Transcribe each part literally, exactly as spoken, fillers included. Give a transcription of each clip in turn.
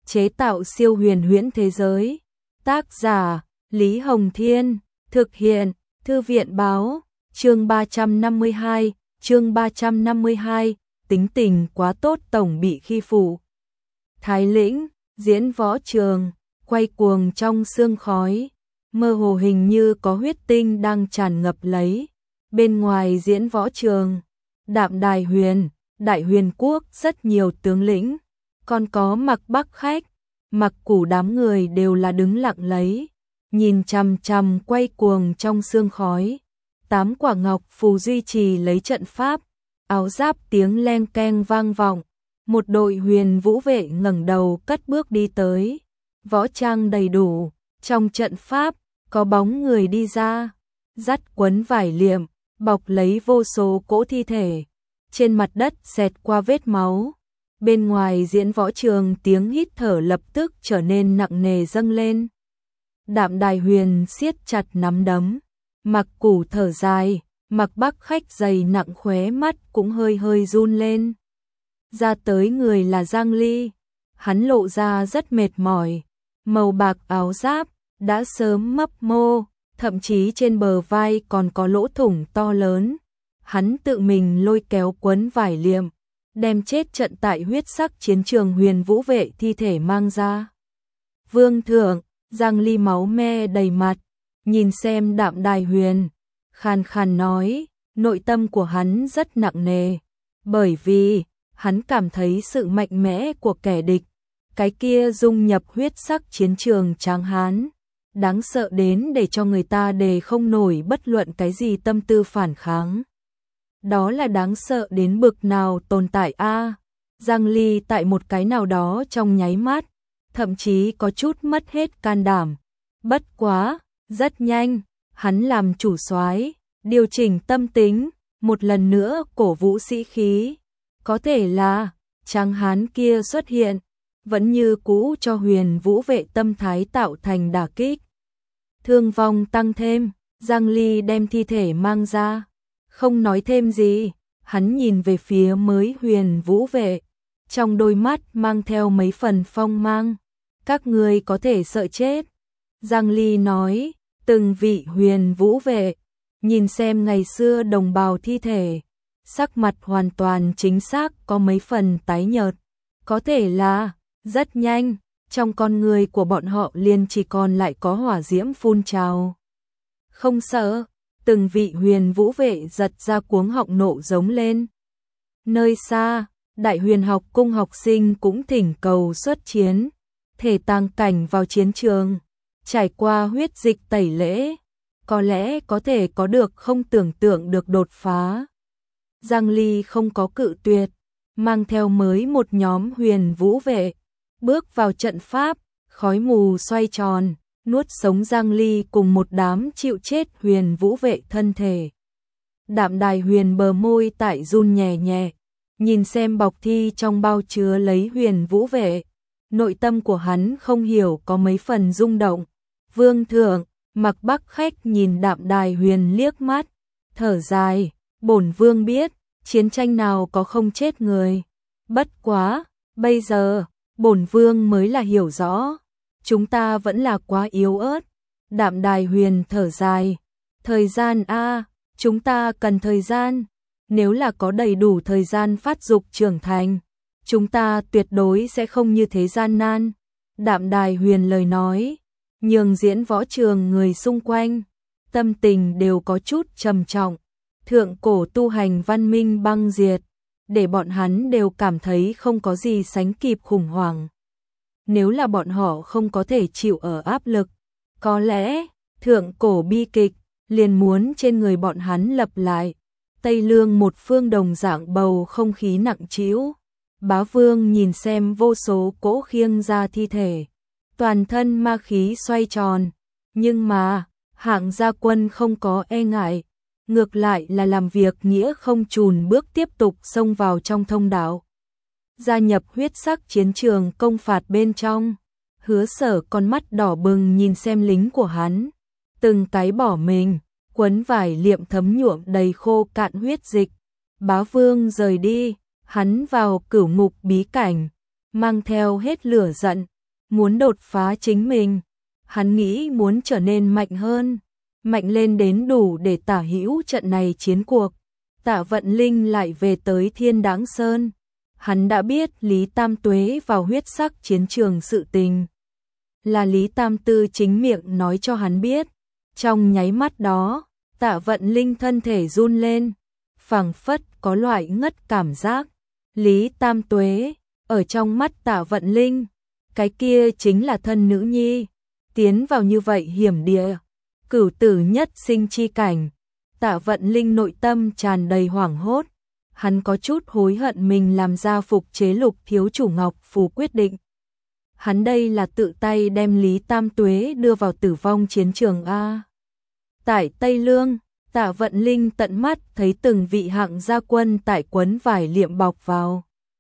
chế tạo siêu huyền huyễn thế giới. Tác giả Lý Hồng Thiên, thực hiện Thư viện Báo. Chương ba trăm năm mươi hai, chương ba trăm năm mươi hai, tính tình quá tốt tổng bị khi phụ. Thái Lĩnh, diễn võ trường, quay cuồng trong sương khói, mơ hồ hình như có huyết tinh đang tràn ngập lấy. Bên ngoài diễn võ trường, Đạm Đài Huyền, Đại Huyền Quốc rất nhiều tướng lĩnh, còn có Mặc Bắc Khách, Mặc Củ đám người đều là đứng lặng lấy, nhìn chằm chằm quay cuồng trong sương khói. Tám quả ngọc phù duy trì lấy trận pháp, áo giáp tiếng leng keng vang vọng. Một đội huyền vũ vệ ngẩng đầu cất bước đi tới, võ trang đầy đủ, trong trận pháp có bóng người đi ra, dắt quấn vải liệm, bọc lấy vô số cỗ thi thể, trên mặt đất xẹt qua vết máu. Bên ngoài diễn võ trường tiếng hít thở lập tức trở nên nặng nề dâng lên. Đạm Đài Huyền siết chặt nắm đấm, Mặc Củ thở dài, Mặc Bắc Khách dày nặng khóe mắt cũng hơi hơi run lên. Ra tới người là Giang Ly, hắn lộ ra rất mệt mỏi, màu bạc áo giáp đã sớm mấp mô, thậm chí trên bờ vai còn có lỗ thủng to lớn. Hắn tự mình lôi kéo quấn vải liệm, đem chết trận tại huyết sắc chiến trường huyền vũ vệ thi thể mang ra. Vương thượng, Giang Ly máu me đầy mặt, nhìn xem Đạm Đài Huyền, khàn khàn nói, nội tâm của hắn rất nặng nề, bởi vì hắn cảm thấy sự mạnh mẽ của kẻ địch, cái kia dung nhập huyết sắc chiến trường tráng hán, đáng sợ đến để cho người ta đề không nổi bất luận cái gì tâm tư phản kháng. Đó là đáng sợ đến bực nào tồn tại a. Giang Ly tại một cái nào đó trong nháy mắt, thậm chí có chút mất hết can đảm. Bất quá, rất nhanh, hắn làm chủ soái, điều chỉnh tâm tính, một lần nữa cổ vũ sĩ khí. Có thể là, tráng hán kia xuất hiện, vẫn như cũ cho huyền vũ vệ tâm thái tạo thành đả kích. Thương vong tăng thêm, Giang Ly đem thi thể mang ra, không nói thêm gì, hắn nhìn về phía mới huyền vũ vệ, trong đôi mắt mang theo mấy phần phong mang. Các ngươi có thể sợ chết. Giang Ly nói, từng vị huyền vũ vệ, nhìn xem ngày xưa đồng bào thi thể, sắc mặt hoàn toàn chính xác có mấy phần tái nhợt. Có thể là, rất nhanh, trong con người của bọn họ liền chỉ còn lại có hỏa diễm phun trào. Không sợ, từng vị huyền vũ vệ giật ra cuống họng nộ giống lên. Nơi xa, Đại Huyền học cung học sinh cũng thỉnh cầu xuất chiến, thể tàng cảnh vào chiến trường, trải qua huyết dịch tẩy lễ, có lẽ có thể có được không tưởng tượng được đột phá. Giang Ly không có cự tuyệt, mang theo mới một nhóm huyền vũ vệ, bước vào trận pháp, khói mù xoay tròn, nuốt sống Giang Ly cùng một đám chịu chết huyền vũ vệ thân thể. Đạm Đài Huyền bờ môi tại run nhẹ nhẹ, nhìn xem bọc thi trong bao chứa lấy huyền vũ vệ, nội tâm của hắn không hiểu có mấy phần rung động. Vương thượng, Mặc Bắc Khách nhìn Đạm Đài Huyền liếc mắt, thở dài, bổn vương biết, chiến tranh nào có không chết người. Bất quá, bây giờ, bổn vương mới là hiểu rõ, chúng ta vẫn là quá yếu ớt. Đạm Đài Huyền thở dài, thời gian a, chúng ta cần thời gian, nếu là có đầy đủ thời gian phát dục trưởng thành, chúng ta tuyệt đối sẽ không như thế gian nan. Đạm Đài Huyền lời nói, nhường diễn võ trường người xung quanh, tâm tình đều có chút trầm trọng. Thượng cổ tu hành văn minh băng diệt, để bọn hắn đều cảm thấy không có gì sánh kịp khủng hoảng. Nếu là bọn họ không có thể chịu ở áp lực, có lẽ thượng cổ bi kịch liền muốn trên người bọn hắn lập lại. Tây Lương một phương đồng dạng bầu không khí nặng trĩu. Bá Vương nhìn xem vô số cỗ khiêng ra thi thể, toàn thân ma khí xoay tròn, nhưng mà hạng gia quân không có e ngại, ngược lại là làm việc nghĩa không chùn bước tiếp tục xông vào trong thông đạo, gia nhập huyết sắc chiến trường công phạt bên trong. Hứa Sở con mắt đỏ bừng nhìn xem lính của hắn, từng cái bỏ mình, quấn vải liệm thấm nhuộm đầy khô cạn huyết dịch. Bá Vương rời đi, hắn vào cửu ngục bí cảnh, mang theo hết lửa giận, muốn đột phá chính mình. Hắn nghĩ muốn trở nên mạnh hơn, mạnh lên đến đủ để tả hữu trận này chiến cuộc. Tạ Vận Linh lại về tới Thiên Đãng Sơn. Hắn đã biết Lý Tam Tuế vào huyết sắc chiến trường sự tình. Là Lý Tam Tư chính miệng nói cho hắn biết. Trong nháy mắt đó, Tạ Vận Linh thân thể run lên, phảng phất có loại ngất cảm giác. Lý Tam Tuế, ở trong mắt Tạ Vận Linh, cái kia chính là thân nữ nhi, tiến vào như vậy hiểm địa, cửu tử nhất sinh chi cảnh. Tạ Vận Linh nội tâm tràn đầy hoảng hốt, hắn có chút hối hận mình làm ra phục chế Lục thiếu chủ ngọc phù quyết định. Hắn đây là tự tay đem Lý Tam Tuế đưa vào tử vong chiến trường a. Tại Tây Lương, Tạ Vận Linh tận mắt thấy từng vị hạng gia quân tại quấn vải liệm bọc vào,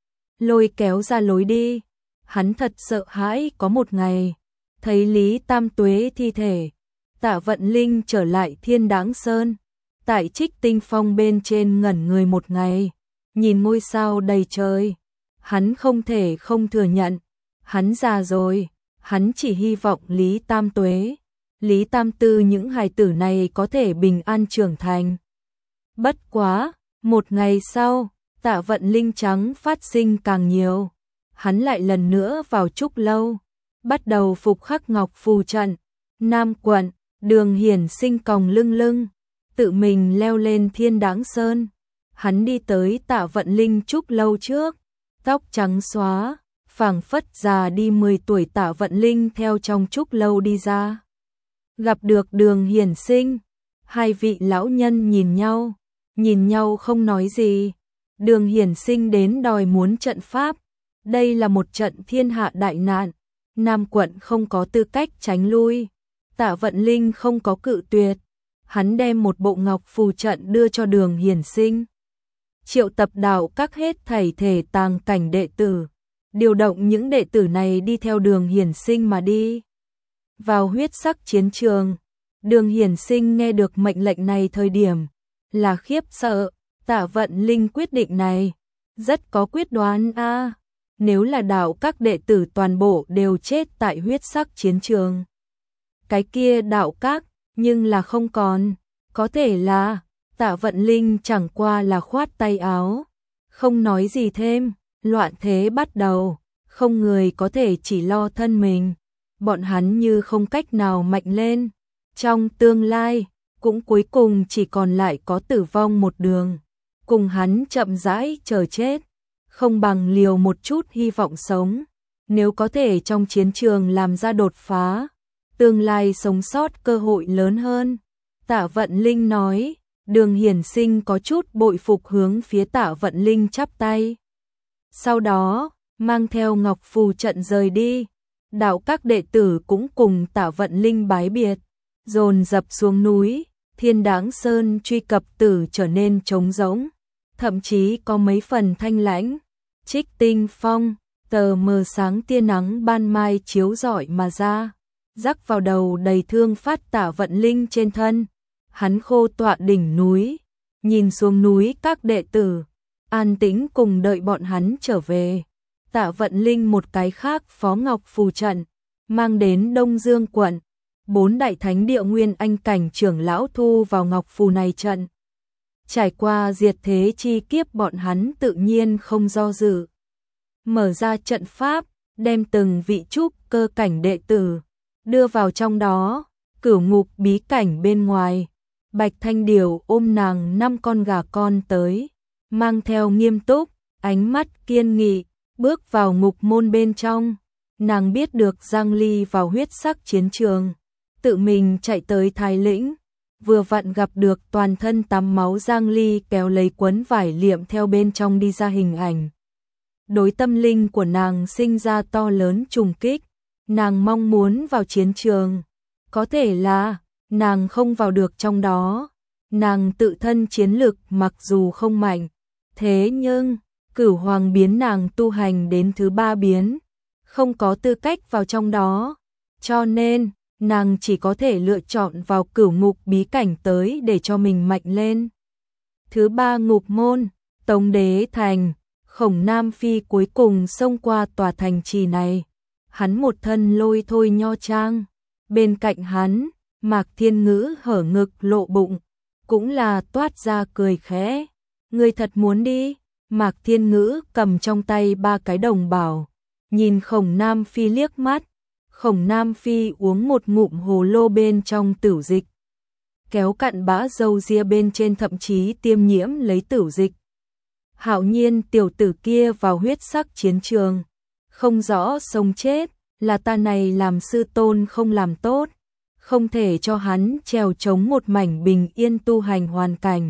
lôi kéo ra lối đi. Hắn thật sợ hãi có một ngày thấy Lý Tam Tuế thi thể. Tạ Vận Linh trở lại Thiên Đãng Sơn, tại Trích Tinh Phong bên trên ngẩn người một ngày, nhìn ngôi sao đầy trời. Hắn không thể không thừa nhận, hắn già rồi, hắn chỉ hy vọng Lý Tam Tuế, Lý Tam Tư những hài tử này có thể bình an trưởng thành. Bất quá, một ngày sau, Tạ Vận Linh trắng phát sinh càng nhiều. Hắn lại lần nữa vào trúc lâu, bắt đầu phục khắc ngọc phù trận. Nam quận, Đường Hiển Sinh còng lưng lưng, tự mình leo lên Thiên Đãng Sơn. Hắn đi tới Tạ Vận Linh trúc lâu trước, tóc trắng xóa, phảng phất già đi mười tuổi. Tạ Vận Linh theo trong trúc lâu đi ra, gặp được Đường Hiển Sinh. Hai vị lão nhân nhìn nhau, nhìn nhau không nói gì. Đường Hiển Sinh đến đòi muốn trận pháp. Đây là một trận thiên hạ đại nạn, Nam quận không có tư cách tránh lui. Tạ Vận Linh không có cự tuyệt, hắn đem một bộ ngọc phù trận đưa cho Đường Hiển Sinh. Triệu tập đạo các hết thảy thể tàng cảnh đệ tử, điều động những đệ tử này đi theo Đường Hiển Sinh mà đi vào huyết sắc chiến trường. Đường Hiển Sinh nghe được mệnh lệnh này thời điểm là khiếp sợ. Tạ Vận Linh quyết định này rất có quyết đoán a. À, nếu là đạo các đệ tử toàn bộ đều chết tại huyết sắc chiến trường, cái kia đạo các nhưng là không còn. Có thể là Tạ Vận Linh chẳng qua là khoát tay áo, không nói gì thêm. Loạn thế bắt đầu, không người có thể chỉ lo thân mình, bọn hắn như không cách nào mạnh lên. Trong tương lai, cũng cuối cùng chỉ còn lại có tử vong một đường, cùng hắn chậm rãi chờ chết, không bằng liều một chút hy vọng sống. Nếu có thể trong chiến trường làm ra đột phá, tương lai sống sót cơ hội lớn hơn. Tạ Vận Linh nói. Đường Hiển Sinh có chút bội phục hướng phía Tạ Vận Linh chắp tay. Sau đó, mang theo ngọc phù trận rời đi. Đạo các đệ tử cũng cùng Tạ Vận Linh bái biệt, dồn dập xuống núi. Thiên Đãng Sơn truy cập tử trở nên trống rỗng, thậm chí có mấy phần thanh lãnh. Trích Tinh Phong, tờ mờ sáng tia nắng ban mai chiếu rọi mà ra, rắc vào đầu đầy thương phát Tạ Vận Linh trên thân. Hắn khô tọa đỉnh núi, nhìn xuống núi các đệ tử, an tĩnh cùng đợi bọn hắn trở về. Tạ Vận Linh một cái khác phó ngọc phù trận, mang đến Đông Dương quận. Bốn đại thánh địa nguyên anh cảnh trưởng lão thu vào ngọc phù này trận. Trải qua diệt thế chi kiếp, bọn hắn tự nhiên không do dự, mở ra trận pháp, đem từng vị trúc cơ cảnh đệ tử đưa vào trong đó. Cửu ngục bí cảnh bên ngoài, Bạch Thanh Điều ôm nàng năm con gà con tới, mang theo nghiêm túc, ánh mắt kiên nghị, bước vào ngục môn bên trong. Nàng biết được Giang Ly vào huyết sắc chiến trường, tự mình chạy tới Thái Lĩnh, vừa vặn gặp được toàn thân tắm máu Giang Ly kéo lấy quấn vải liệm theo bên trong đi ra hình ảnh. Đối tâm linh của nàng sinh ra to lớn trùng kích, nàng mong muốn vào chiến trường, có thể là nàng không vào được trong đó. Nàng tự thân chiến lực mặc dù không mạnh, thế nhưng Cửu Hoàng biến nàng tu hành đến thứ ba biến, không có tư cách vào trong đó, cho nên nàng chỉ có thể lựa chọn vào cửu ngục bí cảnh tới để cho mình mạnh lên. Thứ ba ngục môn, Tống Đế Thành. Khổng Nam Phi cuối cùng xông qua tòa thành trì này. hắn một thân lôi thôi nho trang, bên cạnh hắn, Mạc Thiên Ngữ hở ngực lộ bụng, cũng là toát ra cười khẽ. Ngươi thật muốn đi? Mạc Thiên Ngữ cầm trong tay ba cái đồng bảo, nhìn Khổng Nam Phi liếc mắt. Khổng Nam Phi uống một ngụm hồ lô bên trong tửu dịch, kéo cặn bã râu ria bên trên thậm chí tiêm nhiễm lấy tửu dịch. Hạo Nhiên tiểu tử kia vào huyết sắc chiến trường, không rõ sống chết, là ta này làm sư tôn không làm tốt, không thể cho hắn trèo chống một mảnh bình yên tu hành hoàn cảnh.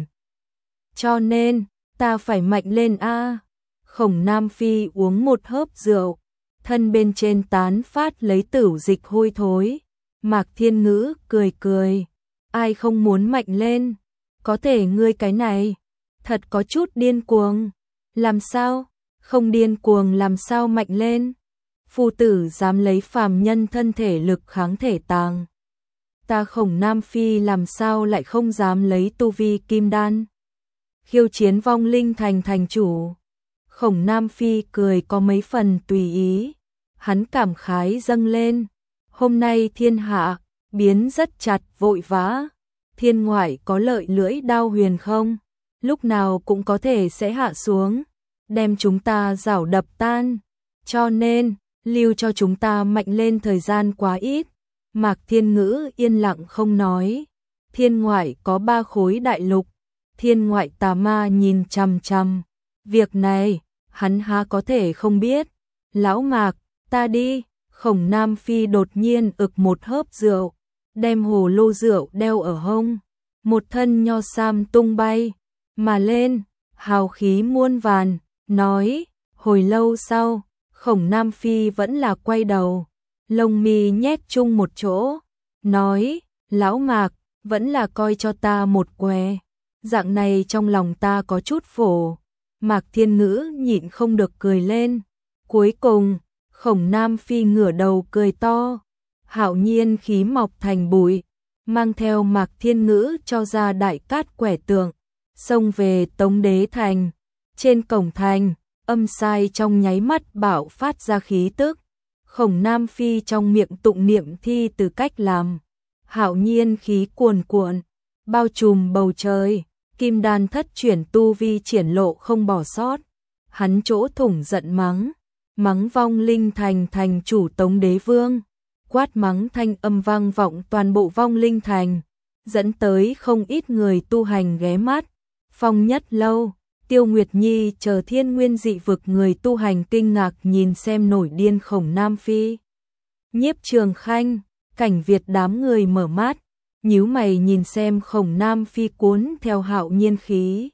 Cho nên, ta phải mạnh lên a. Khổng Nam Phi uống một hớp rượu, thân bên trên tán phát lấy tửu dịch hôi thối. Mạc Thiên Ngữ cười cười, ai không muốn mạnh lên, có thể ngươi cái này, thật có chút điên cuồng. Làm sao? Không điên cuồng làm sao mạnh lên? Phu tử dám lấy phàm nhân thân thể lực kháng thể tàng. Ta Khổng Nam Phi làm sao lại không dám lấy tu vi kim đan? Khiêu chiến vong linh thành thành chủ. Khổng Nam Phi cười có mấy phần tùy ý. Hắn cảm khái dâng lên. Hôm nay thiên hạ, biến rất chặt vội vã. Thiên ngoại có lợi lưỡi đao huyền không? Lúc nào cũng có thể sẽ hạ xuống, đem chúng ta rảo đập tan. Cho nên, lưu cho chúng ta mạnh lên thời gian quá ít. Mạc Thiên Ngữ yên lặng không nói. Thiên ngoại có ba khối đại lục. Thiên ngoại tà ma nhìn chằm chằm. Việc này, hắn há có thể không biết. Lão Mạc, ta đi. Khổng Nam Phi đột nhiên ực một hớp rượu, đem hồ lô rượu đeo ở hông. Một thân nho sam tung bay mà lên, hào khí muôn vàn, nói. Hồi lâu sau, Khổng Nam Phi vẫn là quay đầu, lông mi nhét chung một chỗ, nói. Lão Mạc, vẫn là coi cho ta một què, dạng này trong lòng ta có chút phổ. Mạc Thiên Ngữ nhịn không được cười lên. Cuối cùng, Khổng Nam Phi ngửa đầu cười to. Hạo Nhiên khí mọc thành bụi, mang theo Mạc Thiên Ngữ cho ra đại cát quẻ tượng, xông về Tống Đế Thành. Trên cổng thành, âm sai trong nháy mắt bạo phát ra khí tức. Khổng Nam Phi trong miệng tụng niệm thi từ cách làm. Hạo Nhiên khí cuồn cuộn, bao trùm bầu trời. Kim đan thất chuyển tu vi triển lộ không bỏ sót. Hắn chỗ thủng giận mắng, mắng vong linh thành thành chủ Tống Đế Vương. Quát mắng thanh âm vang vọng toàn bộ vong linh thành, dẫn tới không ít người tu hành ghé mắt. Phong Nhất Lâu, Tiêu Nguyệt Nhi chờ thiên nguyên dị vực người tu hành kinh ngạc nhìn xem nổi điên Khổng Nam Phi. Nhiếp Trường Khanh, Cảnh Việt đám người mở mắt, nhíu mày nhìn xem Khổng Nam Phi cuốn theo Hạo Nhiên khí.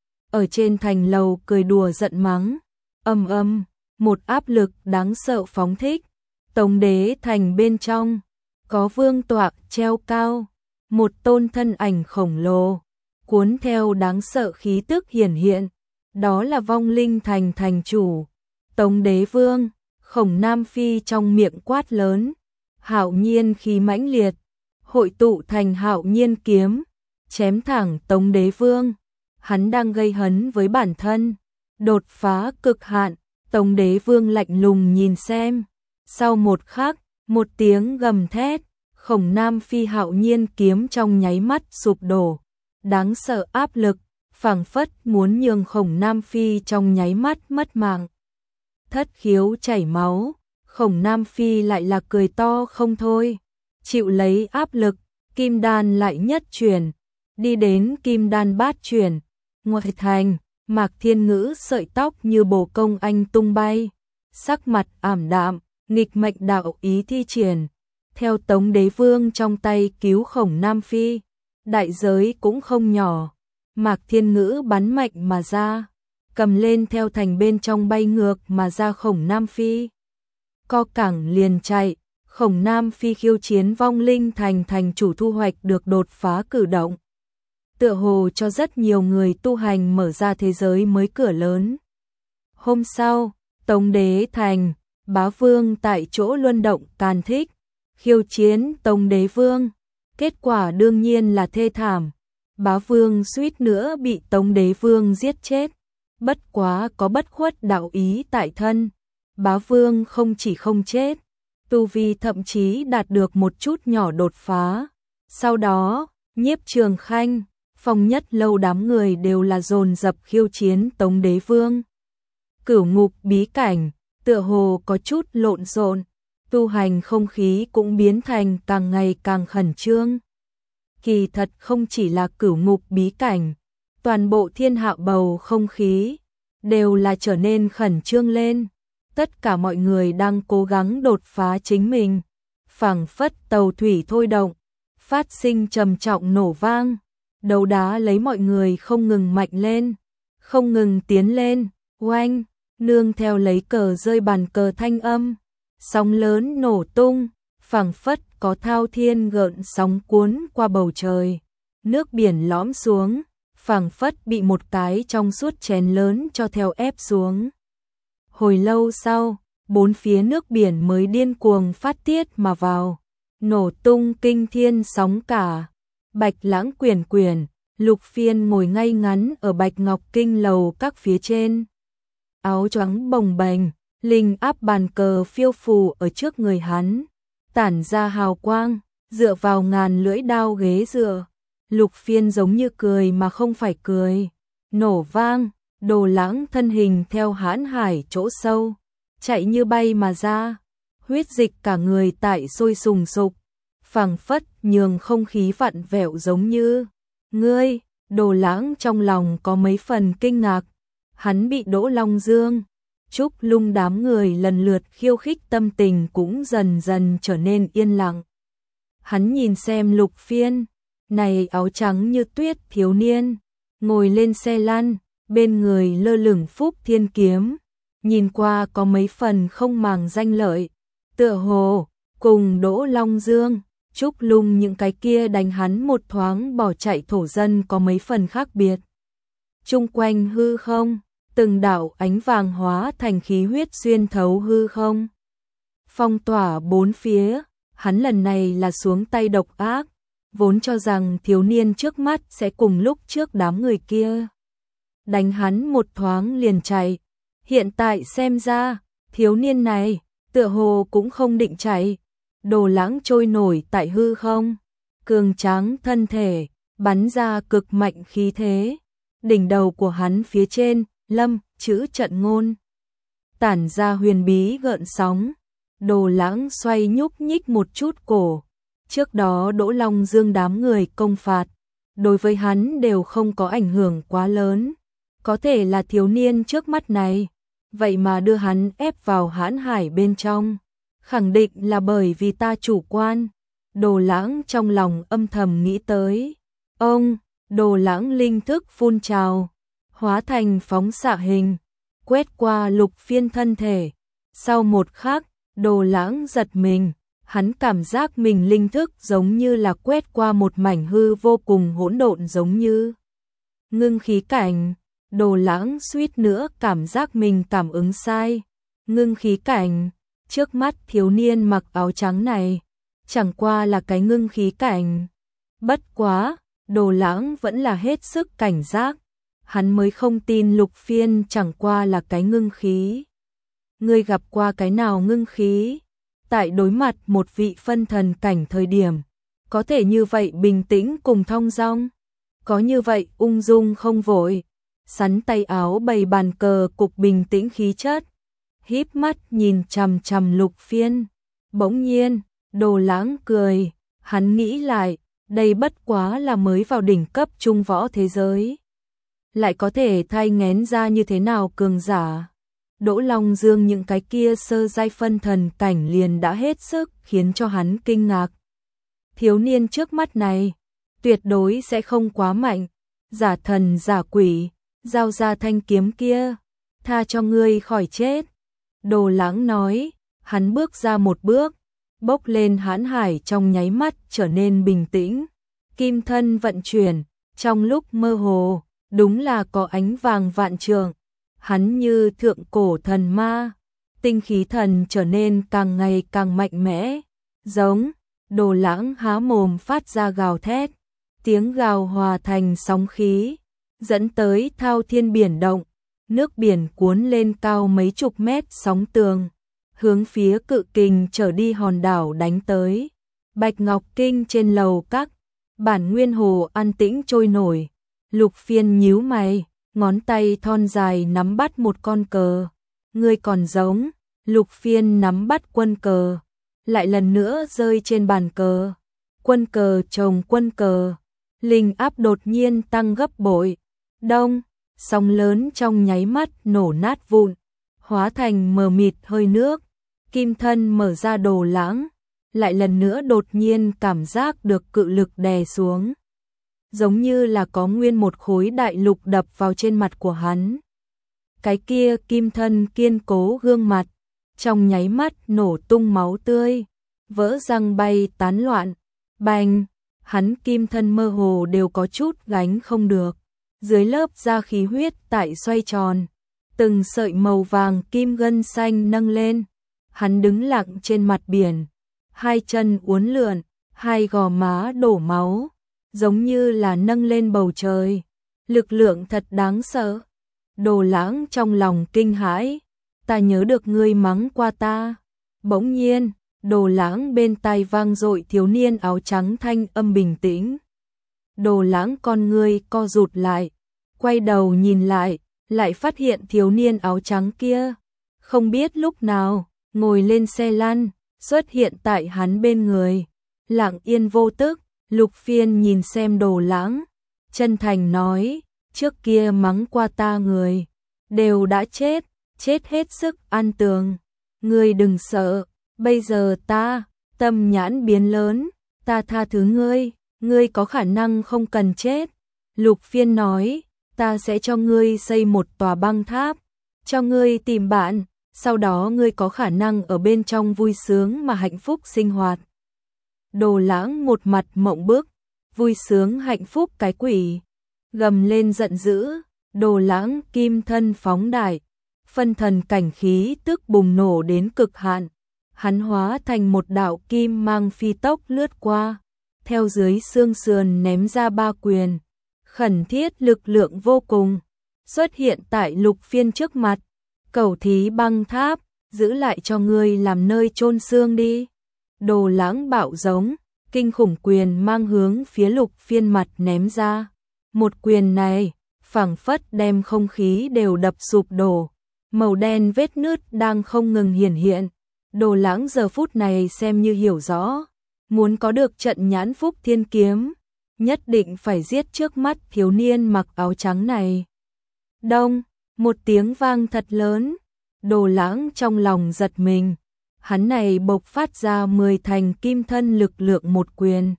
Ở trên thành lầu cười đùa giận mắng, âm âm, một áp lực đáng sợ phóng thích. Tống Đế Thành bên trong, có vương tọa treo cao, một tôn thân ảnh khổng lồ, cuốn theo đáng sợ khí tức hiển hiện. Đó là vong linh thành thành chủ, Tống Đế Vương. Khổng Nam Phi trong miệng quát lớn, Hạo Nhiên khí mãnh liệt, hội tụ thành Hạo Nhiên kiếm, chém thẳng Tống Đế Vương. Hắn đang gây hấn với bản thân, đột phá cực hạn. Tống Đế Vương lạnh lùng nhìn xem. Sau một khắc, một tiếng gầm thét, Khổng Nam Phi Hạo Nhiên kiếm trong nháy mắt sụp đổ. Đáng sợ áp lực, phảng phất muốn nhường Khổng Nam Phi trong nháy mắt mất mạng. Thất khiếu chảy máu, Khổng Nam Phi lại là cười to không thôi. Chịu lấy áp lực, kim đan lại nhất chuyển, đi đến kim đan bát chuyển. Ngoài thành, Mạc Thiên Ngữ sợi tóc như bồ công anh tung bay, sắc mặt ảm đạm, nghịch mệnh đạo ý thi triển. Theo Tống Đế Vương trong tay cứu Khổng Nam Phi, đại giới cũng không nhỏ. Mạc Thiên Ngữ bắn mạnh mà ra, cầm lên theo thành bên trong bay ngược mà ra Khổng Nam Phi. Co cẳng liền chạy, Khổng Nam Phi khiêu chiến vong linh thành thành chủ thu hoạch được đột phá cử động. Tựa hồ cho rất nhiều người tu hành mở ra thế giới mới cửa lớn. Hôm sau, Tống Đế Thành, Bá Vương tại chỗ luân động càn thích, khiêu chiến Tống Đế Vương. Kết quả đương nhiên là thê thảm. Bá Vương suýt nữa bị Tống Đế Vương giết chết. Bất quá có bất khuất đạo ý tại thân, Bá Vương không chỉ không chết, tu vi thậm chí đạt được một chút nhỏ đột phá. Sau đó, Nhiếp Trường Khanh, Phong Nhất Lâu đám người đều là dồn dập khiêu chiến Tống Đế Vương. Cửu Ngục bí cảnh, tựa hồ có chút lộn xộn, tu hành không khí cũng biến thành càng ngày càng khẩn trương. Kỳ thật không chỉ là Cửu Ngục bí cảnh, toàn bộ thiên hạ bầu không khí đều là trở nên khẩn trương lên. Tất cả mọi người đang cố gắng đột phá chính mình, phảng phất tàu thủy thôi động, phát sinh trầm trọng nổ vang, đấu đá lấy mọi người không ngừng mạnh lên, không ngừng tiến lên, oanh, nương theo lấy cờ rơi bàn cờ thanh âm, sóng lớn nổ tung, phảng phất có thao thiên gợn sóng cuốn qua bầu trời, nước biển lõm xuống, phảng phất bị một cái trong suốt chén lớn cho theo ép xuống. Hồi lâu sau, bốn phía nước biển mới điên cuồng phát tiết mà vào, nổ tung kinh thiên sóng cả. Bạch Lãng quyển quyển, Lục Phiên ngồi ngay ngắn ở Bạch Ngọc Kinh lầu các phía trên. Áo choàng bồng bềnh, linh áp bàn cờ phiêu phù ở trước người hắn, tản ra hào quang, dựa vào ngàn lưỡi đao ghế dựa. Lục Phiên giống như cười mà không phải cười, nổ vang, Đồ Lãng thân hình theo hãn hải chỗ sâu, chạy như bay mà ra, huyết dịch cả người tại sôi sùng sục, phảng phất nhường không khí vặn vẹo giống như. Ngươi, Đồ Lãng trong lòng có mấy phần kinh ngạc, hắn bị Đỗ Long Dương, Trúc Lung đám người lần lượt khiêu khích, tâm tình cũng dần dần trở nên yên lặng. Hắn nhìn xem Lục Phiên, này áo trắng như tuyết thiếu niên, ngồi lên xe lăn, bên người lơ lửng Phúc Thiên kiếm, nhìn qua có mấy phần không màng danh lợi, tựa hồ cùng Đỗ Long Dương, Trúc Lung những cái kia đánh hắn một thoáng bỏ chạy thổ dân có mấy phần khác biệt. Chung quanh hư không, từng đạo ánh vàng hóa thành khí huyết xuyên thấu hư không, phong tỏa bốn phía. Hắn lần này là xuống tay độc ác, vốn cho rằng thiếu niên trước mắt sẽ cùng lúc trước đám người kia đánh hắn một thoáng liền chạy, hiện tại xem ra thiếu niên này tựa hồ cũng không định chạy. Đồ Lãng trôi nổi tại hư không, cường tráng thân thể bắn ra cực mạnh khí thế, đỉnh đầu của hắn phía trên lâm chữ trận ngôn tản ra huyền bí gợn sóng. Đồ Lãng xoay nhúc nhích một chút cổ, trước đó Đỗ Long Dương đám người công phạt, đối với hắn đều không có ảnh hưởng quá lớn, có thể là thiếu niên trước mắt này, vậy mà đưa hắn ép vào hãn hải bên trong, khẳng định là bởi vì ta chủ quan. Đồ Lãng trong lòng âm thầm nghĩ tới. Ông, Đồ Lãng linh thức phun trào, hóa thành phóng xạ hình, quét qua Lục Phiên thân thể. Sau một khắc, Đồ Lãng giật mình, hắn cảm giác mình linh thức giống như là quét qua một mảnh hư vô cùng hỗn độn, giống như ngưng khí cảnh. Đồ Lãng suýt nữa cảm giác mình cảm ứng sai. Ngưng khí cảnh, trước mắt thiếu niên mặc áo trắng này, chẳng qua là cái ngưng khí cảnh. Bất quá, Đồ Lãng vẫn là hết sức cảnh giác, hắn mới không tin Lục Phiên chẳng qua là cái ngưng khí. Ngươi gặp qua cái nào ngưng khí? Tại đối mặt một vị phân thần cảnh thời điểm, có thể như vậy bình tĩnh cùng thong dong, có như vậy ung dung không vội, sắn tay áo bày bàn cờ cục bình tĩnh khí chất, híp mắt nhìn chằm chằm Lục Phiên. Bỗng nhiên, Đồ Lãng cười, hắn nghĩ lại, đây bất quá là mới vào đỉnh cấp trung võ thế giới, lại có thể thai nghén ra như thế nào cường giả. Đỗ Long Dương những cái kia sơ giai phân thần cảnh liền đã hết sức khiến cho hắn kinh ngạc. Thiếu niên trước mắt này tuyệt đối sẽ không quá mạnh, giả thần giả quỷ, giao ra thanh kiếm kia, tha cho ngươi khỏi chết. Đồ Lãng nói, hắn bước ra một bước, bốc lên hãn hải trong nháy mắt trở nên bình tĩnh, kim thân vận chuyển, trong lúc mơ hồ, đúng là có ánh vàng vạn trượng. Hắn như thượng cổ thần ma, tinh khí thần trở nên càng ngày càng mạnh mẽ, giống. Đồ Lãng há mồm phát ra gào thét, tiếng gào hòa thành sóng khí, dẫn tới thao thiên biển động, nước biển cuốn lên cao mấy chục mét sóng tường, hướng phía Cự Kình trở đi hòn đảo đánh tới. Bạch Ngọc Kinh trên lầu các, bản nguyên hồ an tĩnh trôi nổi. Lục Phiên nhíu mày, ngón tay thon dài nắm bắt một con cờ. Ngươi còn giống. Lục Phiên nắm bắt quân cờ, lại lần nữa rơi trên bàn cờ. Quân cờ chồng quân cờ, linh áp đột nhiên tăng gấp bội. Đông, sóng lớn trong nháy mắt nổ nát vụn, hóa thành mờ mịt hơi nước. Kim thân mở ra Đồ Lãng, lại lần nữa đột nhiên cảm giác được cự lực đè xuống. Giống như là có nguyên một khối đại lục đập vào trên mặt của hắn. Cái kia kim thân kiên cố gương mặt, trong nháy mắt nổ tung máu tươi, vỡ răng bay tán loạn. Bành, hắn kim thân mơ hồ đều có chút gánh không được. Dưới lớp da khí huyết tại xoay tròn, từng sợi màu vàng kim gân xanh nâng lên. Hắn đứng lặng trên mặt biển, hai chân uốn lượn, hai gò má đổ máu, giống như là nâng lên bầu trời. Lực lượng thật đáng sợ. Đồ Lãng trong lòng kinh hãi, ta nhớ được ngươi mắng qua ta. Bỗng nhiên, Đồ Lãng bên tai vang dội thiếu niên áo trắng thanh âm bình tĩnh. Đồ Lãng con ngươi co rụt lại, quay đầu nhìn lại, lại phát hiện thiếu niên áo trắng kia, không biết lúc nào, ngồi lên xe lăn, xuất hiện tại hắn bên người. Lặng yên vô tức, Lục Phiên nhìn xem Đồ Lãng, chân thành nói, trước kia mắng qua ta người, đều đã chết, chết hết sức an tường. Ngươi đừng sợ, bây giờ ta, tâm nhãn biến lớn, ta tha thứ ngươi, ngươi có khả năng không cần chết. Lục Phiên nói, ta sẽ cho ngươi xây một tòa băng tháp, cho ngươi tìm bạn, sau đó ngươi có khả năng ở bên trong vui sướng mà hạnh phúc sinh hoạt. Đồ Lãng một mặt mộng bức, vui sướng hạnh phúc cái quỷ, gầm lên giận dữ. Đồ Lãng kim thân phóng đại, phân thần cảnh khí tức bùng nổ đến cực hạn. Hắn hóa thành một đạo kim mang phi tốc lướt qua, theo dưới xương sườn ném ra ba quyền, khẩn thiết lực lượng vô cùng, xuất hiện tại Lục Phiên trước mặt. Cẩu thí băng tháp, giữ lại cho ngươi làm nơi chôn xương đi. Đồ Lãng bạo giống, kinh khủng quyền mang hướng phía Lục Phiên mặt ném ra. Một quyền này, phảng phất đem không khí đều đập sụp đổ, màu đen vết nứt đang không ngừng hiển hiện. Đồ Lãng giờ phút này xem như hiểu rõ, muốn có được trận nhãn phúc thiên kiếm, nhất định phải giết trước mắt thiếu niên mặc áo trắng này. Đông, một tiếng vang thật lớn, Đồ Lãng trong lòng giật mình, hắn này bộc phát ra mười thành kim thân lực lượng một quyền,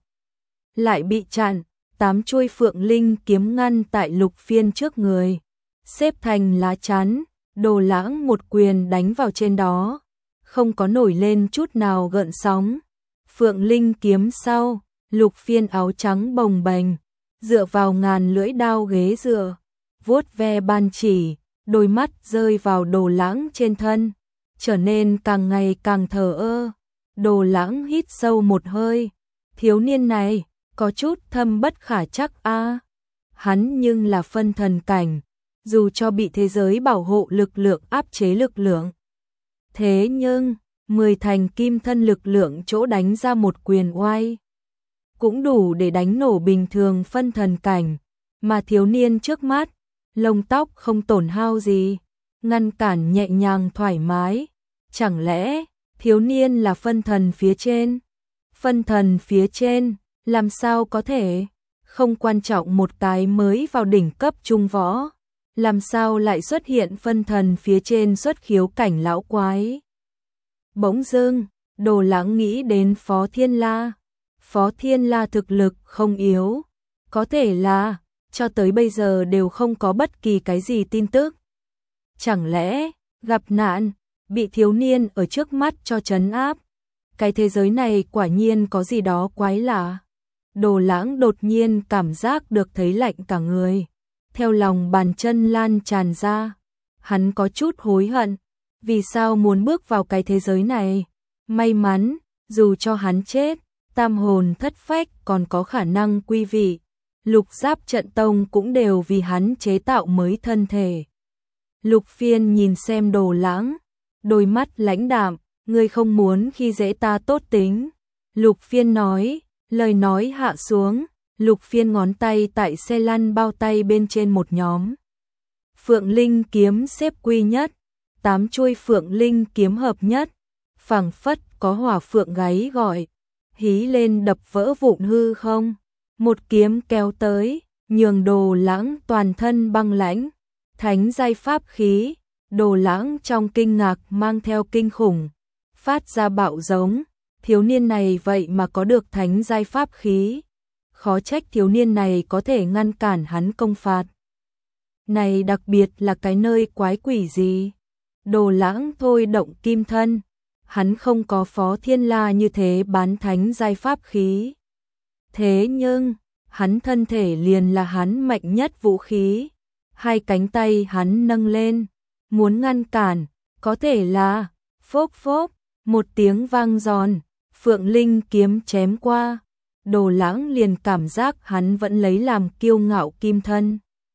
lại bị chặn. Tám chuôi phượng linh kiếm ngăn tại Lục Phiên trước người, xếp thành lá chắn. Đồ Lãng một quyền đánh vào trên đó, không có nổi lên chút nào gợn sóng. Phượng linh kiếm sau, Lục Phiên áo trắng bồng bềnh, dựa vào ngàn lưỡi đao ghế dựa, vuốt ve ban chỉ, đôi mắt rơi vào Đồ Lãng trên thân, trở nên càng ngày càng thờ ơ. Đồ Lãng hít sâu một hơi, thiếu niên này có chút thâm bất khả chắc a. À. Hắn nhưng là phân thần cảnh, dù cho bị thế giới bảo hộ lực lượng áp chế lực lượng. Thế nhưng, mười thành kim thân lực lượng chỗ đánh ra một quyền oai, cũng đủ để đánh nổ bình thường phân thần cảnh, mà thiếu niên trước mắt, lông tóc không tổn hao gì, ngăn cản nhẹ nhàng thoải mái. Chẳng lẽ, thiếu niên là phân thần phía trên? Phân thần phía trên, làm sao có thể? Không quan trọng một cái mới vào đỉnh cấp trung võ, làm sao lại xuất hiện phân thần phía trên xuất khiếu cảnh lão quái? Bỗng dưng, Đồ Lãng nghĩ đến Phó Thiên La. Phó Thiên La thực lực không yếu, có thể là cho tới bây giờ đều không có bất kỳ cái gì tin tức. Chẳng lẽ gặp nạn, bị thiếu niên ở trước mắt cho trấn áp? Cái thế giới này quả nhiên có gì đó quái lạ. Đồ Lãng đột nhiên cảm giác được thấy lạnh cả người, theo lòng bàn chân lan tràn ra. Hắn có chút hối hận, vì sao muốn bước vào cái thế giới này. May mắn, dù cho hắn chết, tam hồn thất phách còn có khả năng quy vị. Lục Giáp Trận Tông cũng đều vì hắn chế tạo mới thân thể. Lục Phiên nhìn xem Đồ Lãng, đôi mắt lãnh đạm, ngươi không muốn khi dễ ta tốt tính. Lục Phiên nói, lời nói hạ xuống, Lục Phiên ngón tay tại xe lăn bao tay bên trên một nhóm. Phượng Linh kiếm xếp quy nhất, tám chuôi Phượng Linh kiếm hợp nhất, phảng phất có hỏa phượng gáy gọi, hí lên đập vỡ vụn hư không. Một kiếm kéo tới, nhường Đồ Lãng toàn thân băng lãnh, thánh giai pháp khí, Đồ Lãng trong kinh ngạc mang theo kinh khủng, phát ra bạo giống, thiếu niên này vậy mà có được thánh giai pháp khí, khó trách thiếu niên này có thể ngăn cản hắn công phạt. Này đặc biệt là cái nơi quái quỷ gì? Đồ Lãng thôi động kim thân, hắn không có Phó Thiên La như thế bán thánh giai pháp khí. Thế nhưng, hắn thân thể liền là hắn mạnh nhất vũ khí, hai cánh tay hắn nâng lên, muốn ngăn cản, có thể là phốp phốp, một tiếng vang giòn, Phượng Linh kiếm chém qua, Đồ Lãng liền cảm giác hắn vẫn lấy làm kiêu ngạo kim thân,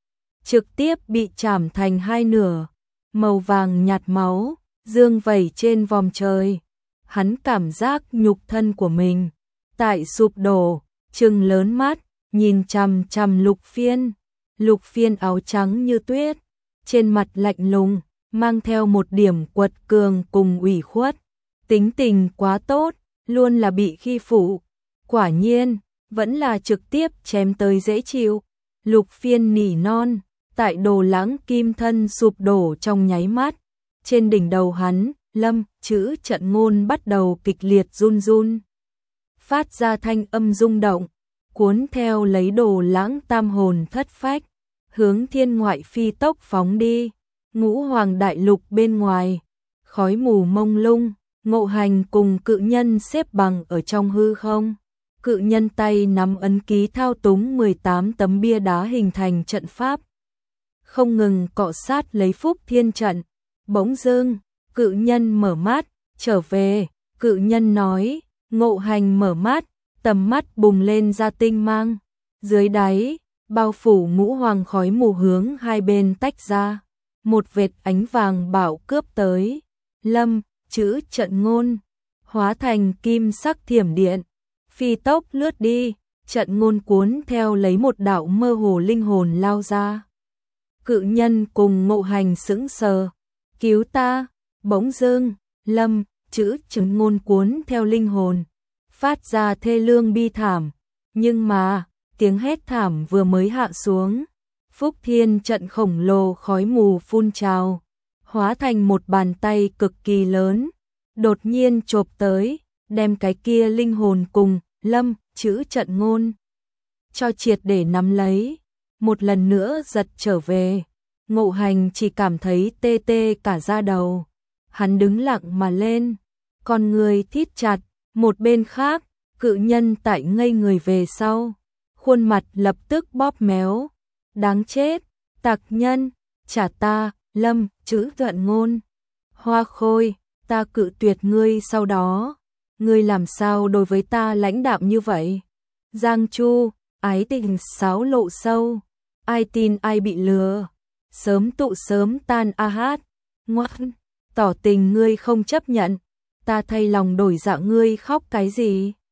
trực tiếp bị chảm thành hai nửa, màu vàng nhạt máu, dương vẩy trên vòm trời. Hắn cảm giác nhục thân của mình tại sụp đổ, trừng lớn mắt, nhìn chằm chằm Lục Phiên. Lục Phiên áo trắng như tuyết, trên mặt lạnh lùng, mang theo một điểm quật cường cùng ủy khuất. Tính tình quá tốt, luôn là bị khi phụ. Quả nhiên, vẫn là trực tiếp chém tới dễ chịu. Lục Phiên nỉ non, tại Đồ Lãng kim thân sụp đổ trong nháy mắt. Trên đỉnh đầu hắn, Lâm, chữ trận ngôn bắt đầu kịch liệt run run. Phát ra thanh âm rung động, cuốn theo lấy Đồ Lãng tam hồn thất phách, hướng thiên ngoại phi tốc phóng đi. Ngũ Hoàng Đại Lục bên ngoài, khói mù mông lung, Ngộ Hành cùng cự nhân xếp bằng ở trong hư không. Cự nhân tay nắm ấn ký thao túng mười tám tấm bia đá hình thành trận pháp, không ngừng cọ sát lấy phúc thiên trận. Bỗng dưng, cự nhân mở mắt, trở về, cự nhân nói, Ngộ Hành mở mắt, tầm mắt bùng lên ra tinh mang. Dưới đáy, bao phủ ngũ hoàng khói mù hướng hai bên tách ra. Một vệt ánh vàng bảo cướp tới. Lâm, chữ trận ngôn, hóa thành kim sắc thiểm điện, phi tốc lướt đi, trận ngôn cuốn theo lấy một đạo mơ hồ linh hồn lao ra. Cự nhân cùng Ngộ Hành sững sờ, cứu ta. Bỗng dưng, Lâm, chữ trận ngôn cuốn theo linh hồn, phát ra thê lương bi thảm, nhưng mà, tiếng hét thảm vừa mới hạ xuống, phúc thiên trận khổng lồ khói mù phun trào, hóa thành một bàn tay cực kỳ lớn, đột nhiên chộp tới, đem cái kia linh hồn cùng Lâm, chữ trận ngôn cho triệt để nắm lấy, một lần nữa giật trở về. Ngộ Hành chỉ cảm thấy tê tê cả da đầu, hắn đứng lặng mà lên, con người thít chặt. Một bên khác, cự nhân tại ngây người về sau, khuôn mặt lập tức bóp méo. Đáng chết, tặc nhân, trả ta. Lâm, chữ trận ngôn, Hoa Khôi, ta cự tuyệt ngươi sau đó, ngươi làm sao đối với ta lãnh đạm như vậy? Giang Chu, ái tình sáo lộ sâu, ai tin ai bị lừa, sớm tụ sớm tan a hát, ngoan, tỏ tình ngươi không chấp nhận, ta thay lòng đổi dạ ngươi khóc cái gì?